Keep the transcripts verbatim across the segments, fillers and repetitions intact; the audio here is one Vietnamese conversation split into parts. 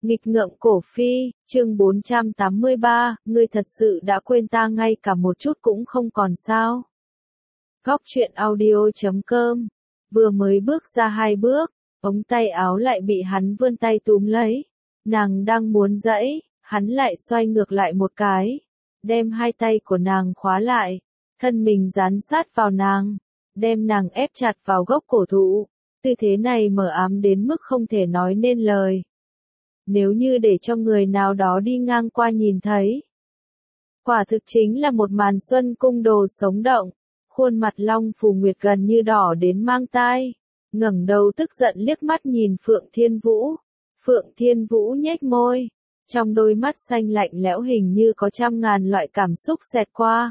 Nghịch ngợm cổ phi, chương bốn trăm tám mươi ba, ngươi thật sự đã quên ta ngay cả một chút cũng không còn sao. Góc truyện audio chấm com, vừa mới bước ra hai bước, ống tay áo lại bị hắn vươn tay túm lấy. Nàng đang muốn giãy, hắn lại xoay ngược lại một cái, đem hai tay của nàng khóa lại, thân mình dán sát vào nàng, đem nàng ép chặt vào gốc cổ thụ. Tư thế này mờ ám đến mức không thể nói nên lời. Nếu như để cho người nào đó đi ngang qua nhìn thấy, quả thực chính là một màn xuân cung đồ sống động. Khuôn mặt Long Phù Nguyệt gần như đỏ đến mang tai, ngẩng đầu tức giận liếc mắt nhìn Phượng Thiên Vũ. Phượng Thiên Vũ nhếch môi, trong đôi mắt xanh lạnh lẽo hình như có trăm ngàn loại cảm xúc xẹt qua.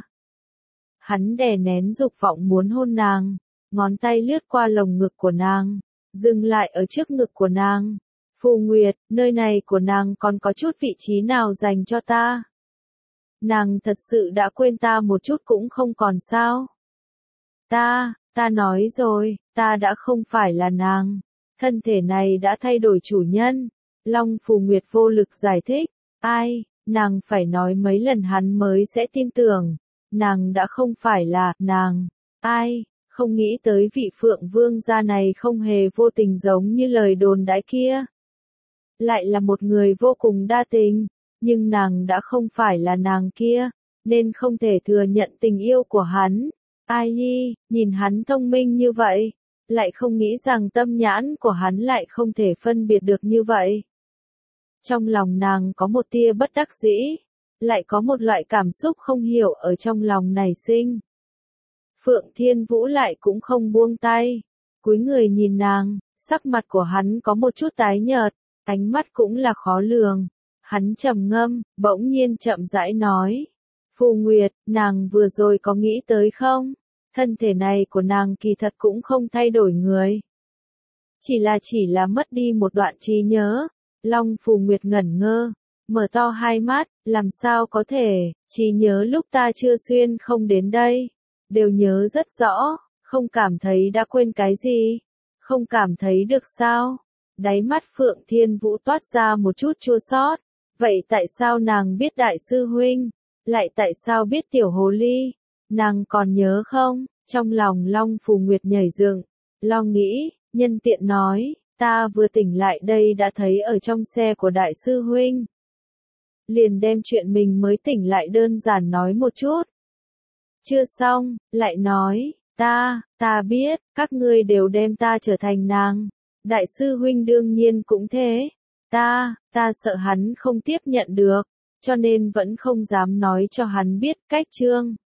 Hắn đè nén dục vọng muốn hôn nàng, ngón tay lướt qua lồng ngực của nàng, dừng lại ở trước ngực của nàng. Phù Nguyệt, nơi này của nàng còn có chút vị trí nào dành cho ta? Nàng thật sự đã quên ta một chút cũng không còn sao? Ta, ta nói rồi, ta đã không phải là nàng. Thân thể này đã thay đổi chủ nhân. Long Phù Nguyệt vô lực giải thích. Ai, nàng phải nói mấy lần hắn mới sẽ tin tưởng. Nàng đã không phải là nàng. Ai, không nghĩ tới vị Phượng Vương gia này không hề vô tình giống như lời đồn đãi kia. Lại là một người vô cùng đa tình, nhưng nàng đã không phải là nàng kia, nên không thể thừa nhận tình yêu của hắn. Ai nhi, nhìn hắn thông minh như vậy, lại không nghĩ rằng tâm nhãn của hắn lại không thể phân biệt được như vậy. Trong lòng nàng có một tia bất đắc dĩ, lại có một loại cảm xúc không hiểu ở trong lòng nảy sinh. Phượng Thiên Vũ lại cũng không buông tay, cúi người nhìn nàng, sắc mặt của hắn có một chút tái nhợt, ánh mắt cũng là khó lường. Hắn trầm ngâm, bỗng nhiên chậm rãi nói. Phù Nguyệt, nàng vừa rồi có nghĩ tới không? Thân thể này của nàng kỳ thật cũng không thay đổi người. Chỉ là chỉ là mất đi một đoạn trí nhớ. Long Phù Nguyệt ngẩn ngơ, mở to hai mắt, làm sao có thể, trí nhớ lúc ta chưa xuyên không đến đây. Đều nhớ rất rõ, không cảm thấy đã quên cái gì. Không cảm thấy được sao? Đáy mắt Phượng Thiên Vũ toát ra một chút chua xót. Vậy tại sao nàng biết đại sư huynh? Lại tại sao biết tiểu hồ ly? Nàng còn nhớ không? Trong lòng Long Phù Nguyệt nhảy dựng, lo nghĩ, nhân tiện nói, ta vừa tỉnh lại đây đã thấy ở trong xe của đại sư huynh. Liền đem chuyện mình mới tỉnh lại đơn giản nói một chút. Chưa xong, lại nói, ta, ta biết, các ngươi đều đem ta trở thành nàng. Đại sư huynh đương nhiên cũng thế. Ta, ta sợ hắn không tiếp nhận được, cho nên vẫn không dám nói cho hắn biết. Cách chương